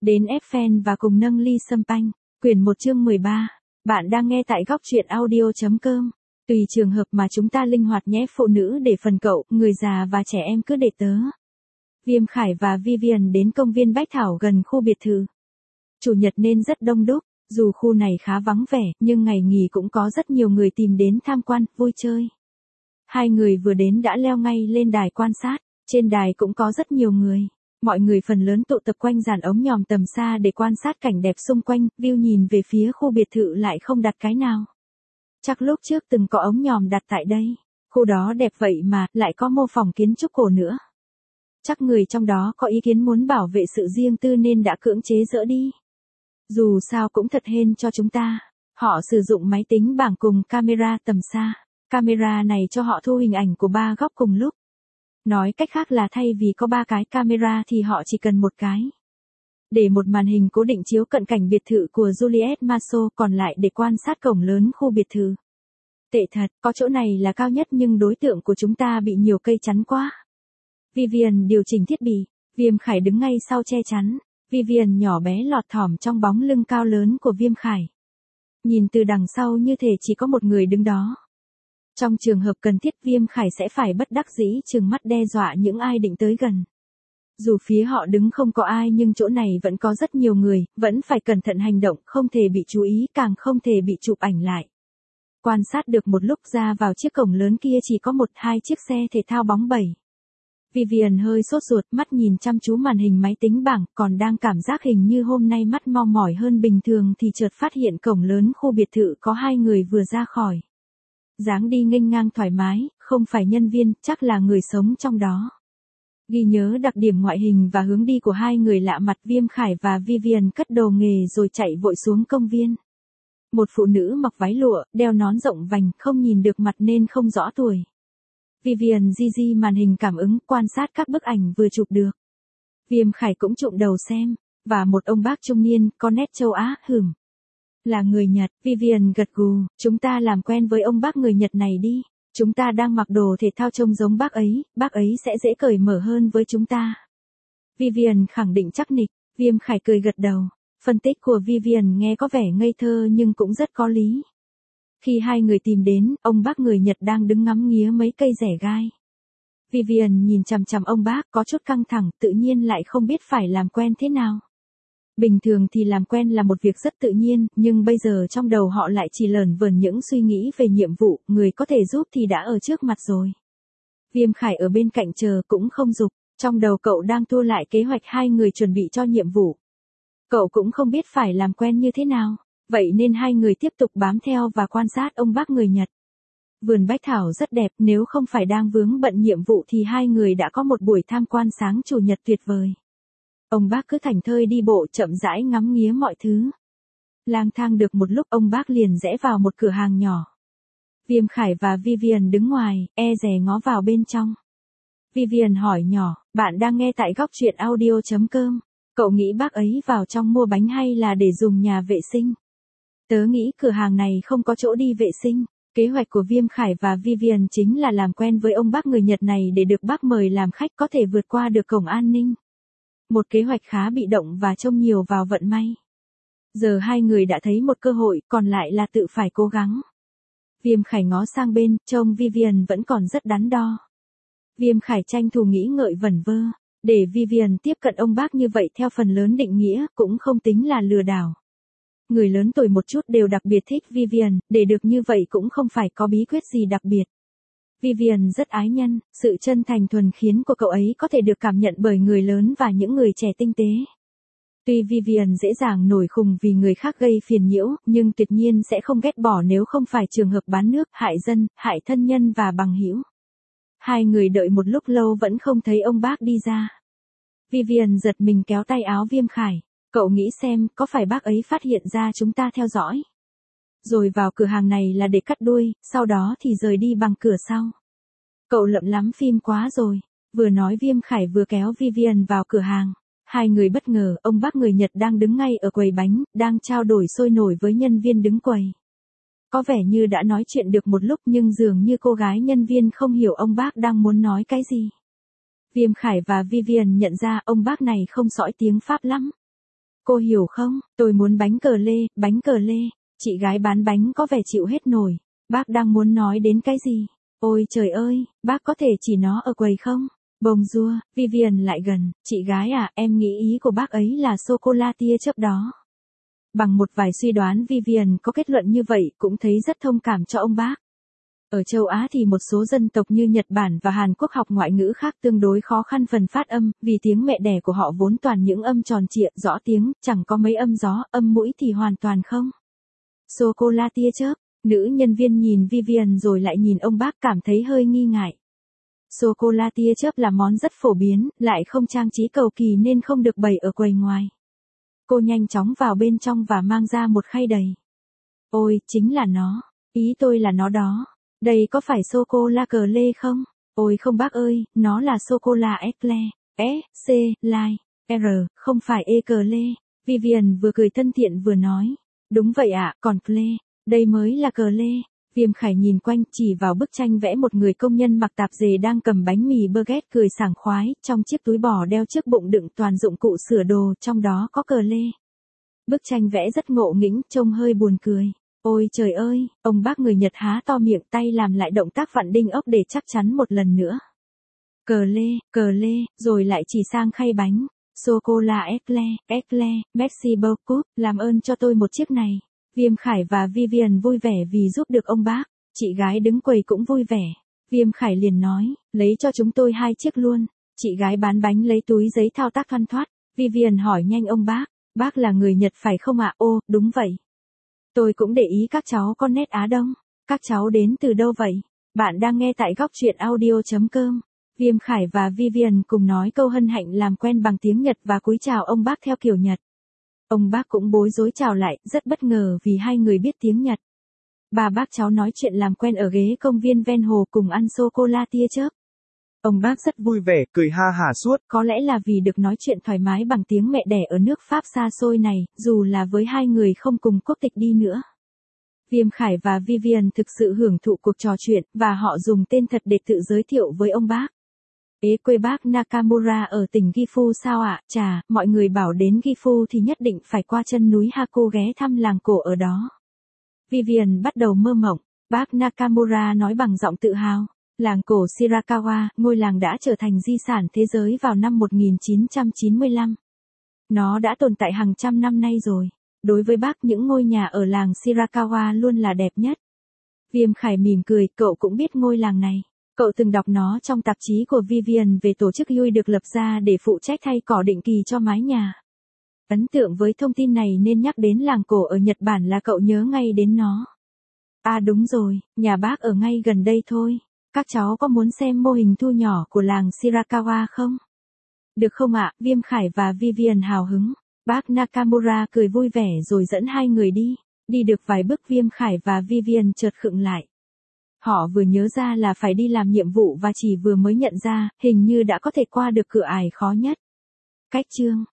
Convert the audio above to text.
đến ép fan và cùng nâng ly sâm panh. Quyển 1 chương 13. Bạn đang nghe tại góc truyện audio.com. Tùy trường hợp mà chúng ta linh hoạt nhé, phụ nữ để phần cậu, người già và trẻ em cứ để tớ. Viêm Khải và Vivian đến công viên Bách Thảo gần khu biệt thự. Chủ nhật nên rất đông đúc, dù khu này khá vắng vẻ, nhưng ngày nghỉ cũng có rất nhiều người tìm đến tham quan, vui chơi. Hai người vừa đến đã leo ngay lên đài quan sát, trên đài cũng có rất nhiều người. Mọi người phần lớn tụ tập quanh dàn ống nhòm tầm xa để quan sát cảnh đẹp xung quanh, view nhìn về phía khu biệt thự lại không đặt cái nào. Chắc lúc trước từng có ống nhòm đặt tại đây, khu đó đẹp vậy mà, lại có mô phỏng kiến trúc cổ nữa. Chắc người trong đó có ý kiến muốn bảo vệ sự riêng tư nên đã cưỡng chế dỡ đi. Dù sao cũng thật hên cho chúng ta, họ sử dụng máy tính bảng cùng camera tầm xa. Camera này cho họ thu hình ảnh của 3 góc cùng lúc. Nói cách khác là thay vì có 3 cái camera thì họ chỉ cần một cái. Để một màn hình cố định chiếu cận cảnh biệt thự của Juliet Maso, còn lại để quan sát cổng lớn khu biệt thự. Tệ thật, có chỗ này là cao nhất nhưng đối tượng của chúng ta bị nhiều cây chắn quá. Vivian điều chỉnh thiết bị, Viêm Khải đứng ngay sau che chắn. Vivian nhỏ bé lọt thỏm trong bóng lưng cao lớn của Viêm Khải. Nhìn từ đằng sau như thể chỉ có một người đứng đó. Trong trường hợp cần thiết, Viêm Khải sẽ phải bất đắc dĩ trừng mắt đe dọa những ai định tới gần. Dù phía họ đứng không có ai nhưng chỗ này vẫn có rất nhiều người, vẫn phải cẩn thận hành động, không thể bị chú ý, càng không thể bị chụp ảnh lại. Quan sát được một lúc, ra vào chiếc cổng lớn kia chỉ có 1-2 chiếc xe thể thao bóng bẩy. Vivian hơi sốt ruột, mắt nhìn chăm chú màn hình máy tính bảng, còn đang cảm giác hình như hôm nay mắt mau mỏi hơn bình thường thì chợt phát hiện cổng lớn khu biệt thự có 2 người vừa ra khỏi. Dáng đi nghênh ngang thoải mái, không phải nhân viên, chắc là người sống trong đó. Ghi nhớ đặc điểm ngoại hình và hướng đi của 2 người lạ mặt, Viêm Khải và Vivian cất đồ nghề rồi chạy vội xuống công viên. Một phụ nữ mặc váy lụa, đeo nón rộng vành, không nhìn được mặt nên không rõ tuổi. Vivian di màn hình cảm ứng, quan sát các bức ảnh vừa chụp được. Viêm Khải cũng trụm đầu xem, và một ông bác trung niên, có nét châu Á, hửm. Là người Nhật, Vivian gật gù, chúng ta làm quen với ông bác người Nhật này đi. Chúng ta đang mặc đồ thể thao trông giống bác ấy sẽ dễ cởi mở hơn với chúng ta. Vivian khẳng định chắc nịch, Viêm Khải cười gật đầu. Phân tích của Vivian nghe có vẻ ngây thơ nhưng cũng rất có lý. Khi 2 người tìm đến, ông bác người Nhật đang đứng ngắm nghía mấy cây rẻ gai. Vivian nhìn chằm chằm ông bác, có chút căng thẳng, tự nhiên lại không biết phải làm quen thế nào. Bình thường thì làm quen là một việc rất tự nhiên, nhưng bây giờ trong đầu họ lại chỉ lởn vởn những suy nghĩ về nhiệm vụ, người có thể giúp thì đã ở trước mặt rồi. Viêm Khải ở bên cạnh chờ cũng không giục, trong đầu cậu đang tua lại kế hoạch 2 người chuẩn bị cho nhiệm vụ. Cậu cũng không biết phải làm quen như thế nào, vậy nên 2 người tiếp tục bám theo và quan sát ông bác người Nhật. Vườn Bách Thảo rất đẹp, nếu không phải đang vướng bận nhiệm vụ thì 2 người đã có một buổi tham quan sáng chủ nhật tuyệt vời. Ông bác cứ thảnh thơi đi bộ chậm rãi ngắm nghía mọi thứ. Lang thang được một lúc, ông bác liền rẽ vào một cửa hàng nhỏ. Viêm Khải và Vivian đứng ngoài, dè ngó vào bên trong. Vivian hỏi nhỏ, bạn đang nghe tại góc truyện audio.com. Cậu nghĩ bác ấy vào trong mua bánh hay là để dùng nhà vệ sinh? Tớ nghĩ cửa hàng này không có chỗ đi vệ sinh. Kế hoạch của Viêm Khải và Vivian chính là làm quen với ông bác người Nhật này để được bác mời làm khách, có thể vượt qua được cổng an ninh. Một kế hoạch khá bị động và trông nhiều vào vận may. Giờ 2 người đã thấy một cơ hội, còn lại là tự phải cố gắng. Viêm Khải ngó sang bên, trông Vivian vẫn còn rất đắn đo. Viêm Khải tranh thủ nghĩ ngợi vẩn vơ. Để Vivian tiếp cận ông bác như vậy theo phần lớn định nghĩa, cũng không tính là lừa đảo. Người lớn tuổi một chút đều đặc biệt thích Vivian, để được như vậy cũng không phải có bí quyết gì đặc biệt. Vivian rất ái nhân, sự chân thành thuần khiết của cậu ấy có thể được cảm nhận bởi người lớn và những người trẻ tinh tế. Tuy Vivian dễ dàng nổi khùng vì người khác gây phiền nhiễu, nhưng tuyệt nhiên sẽ không ghét bỏ nếu không phải trường hợp bán nước, hại dân, hại thân nhân và bằng hữu. 2 người đợi một lúc lâu vẫn không thấy ông bác đi ra. Vivian giật mình kéo tay áo Viêm Khải. Cậu nghĩ xem, có phải bác ấy phát hiện ra chúng ta theo dõi? Rồi vào cửa hàng này là để cắt đuôi, sau đó thì rời đi bằng cửa sau. Cậu lậm lắm phim quá rồi. Vừa nói Viêm Khải vừa kéo Vivian vào cửa hàng. 2 người bất ngờ, ông bác người Nhật đang đứng ngay ở quầy bánh, đang trao đổi sôi nổi với nhân viên đứng quầy. Có vẻ như đã nói chuyện được một lúc nhưng dường như cô gái nhân viên không hiểu ông bác đang muốn nói cái gì. Viêm Khải và Vivian nhận ra ông bác này không sõi tiếng Pháp lắm. Cô hiểu không, tôi muốn bánh cờ lê, bánh cờ lê. Chị gái bán bánh có vẻ chịu hết nổi. Bác đang muốn nói đến cái gì? Ôi trời ơi, bác có thể chỉ nó ở quầy không? Bonjour, Vivian lại gần, chị gái à, em nghĩ ý của bác ấy là sô-cô-la tia chớp đó. Bằng một vài suy đoán Vivian có kết luận như vậy cũng thấy rất thông cảm cho ông bác. Ở châu Á thì một số dân tộc như Nhật Bản và Hàn Quốc học ngoại ngữ khác tương đối khó khăn phần phát âm, vì tiếng mẹ đẻ của họ vốn toàn những âm tròn trịa, rõ tiếng, chẳng có mấy âm gió, âm mũi thì hoàn toàn không. Sô-cô-la tia chớp, nữ nhân viên nhìn Vivian rồi lại nhìn ông bác cảm thấy hơi nghi ngại. Sô-cô-la tia chớp là món rất phổ biến, lại không trang trí cầu kỳ nên không được bày ở quầy ngoài. Cô nhanh chóng vào bên trong và mang ra một khay đầy. Ôi, chính là nó. Ý tôi là nó đó. Đây có phải sô-cô-la cờ lê không? Ôi không bác ơi, nó là sô-cô-la eclair. C, lai, R, không phải e cờ lê. Vivian vừa cười thân thiện vừa nói. Đúng vậy ạ, còn clé, đây mới là cờ lê. Viêm Khải nhìn quanh chỉ vào bức tranh vẽ một người công nhân mặc tạp dề đang cầm bánh mì baguette cười sảng khoái, trong chiếc túi bò đeo trước bụng đựng toàn dụng cụ sửa đồ, trong đó có cờ lê. Bức tranh vẽ rất ngộ nghĩnh, trông hơi buồn cười. Ôi trời ơi, ông bác người Nhật há to miệng tay làm lại động tác vặn đinh ốc để chắc chắn một lần nữa. Cờ lê, rồi lại chỉ sang khay bánh. Sô-cô-la eclair, merci beaucoup, làm ơn cho tôi một chiếc này. Viêm Khải và Vivian vui vẻ vì giúp được ông bác. Chị gái đứng quầy cũng vui vẻ. Viêm Khải liền nói, lấy cho chúng tôi 2 chiếc luôn. Chị gái bán bánh lấy túi giấy thao tác thoăn thoắt. Vivian hỏi nhanh ông bác là người Nhật phải không ạ? Ô, đúng vậy. Tôi cũng để ý các cháu có nét Á Đông. Các cháu đến từ đâu vậy? Bạn đang nghe tại góc truyện audio.com. Viêm Khải và Vivian cùng nói câu hân hạnh làm quen bằng tiếng Nhật và cúi chào ông bác theo kiểu Nhật. Ông bác cũng bối rối chào lại, rất bất ngờ vì hai người biết tiếng Nhật. Ba bác cháu nói chuyện làm quen ở ghế công viên ven hồ cùng ăn sô-cô-la tia chớp. Ông bác rất vui vẻ, cười ha hả suốt. Có lẽ là vì được nói chuyện thoải mái bằng tiếng mẹ đẻ ở nước Pháp xa xôi này, dù là với hai người không cùng quốc tịch đi nữa. Viêm Khải và Vivian thực sự hưởng thụ cuộc trò chuyện, và họ dùng tên thật để tự giới thiệu với ông bác. Quê bác Nakamura ở tỉnh Gifu sao ạ? Chà, mọi người bảo đến Gifu thì nhất định phải qua chân núi Hako ghé thăm làng cổ ở đó. Vivian bắt đầu mơ mộng, bác Nakamura nói bằng giọng tự hào. Làng cổ Shirakawa, ngôi làng đã trở thành di sản thế giới vào năm 1995. Nó đã tồn tại hàng trăm năm nay rồi. Đối với bác những ngôi nhà ở làng Shirakawa luôn là đẹp nhất. Viêm Khải mỉm cười, cậu cũng biết ngôi làng này. Cậu từng đọc nó trong tạp chí của Vivian về tổ chức Yui được lập ra để phụ trách thay cỏ định kỳ cho mái nhà. Ấn tượng với thông tin này nên nhắc đến làng cổ ở Nhật Bản là cậu nhớ ngay đến nó. À đúng rồi, nhà bác ở ngay gần đây thôi. Các cháu có muốn xem mô hình thu nhỏ của làng Shirakawa không? Được không ạ? Viêm Khải và Vivian hào hứng. Bác Nakamura cười vui vẻ rồi dẫn hai người đi. Đi được vài bước Viêm Khải và Vivian chợt khựng lại. Họ vừa nhớ ra là phải đi làm nhiệm vụ và chỉ vừa mới nhận ra, hình như đã có thể qua được cửa ải khó nhất. Cách chương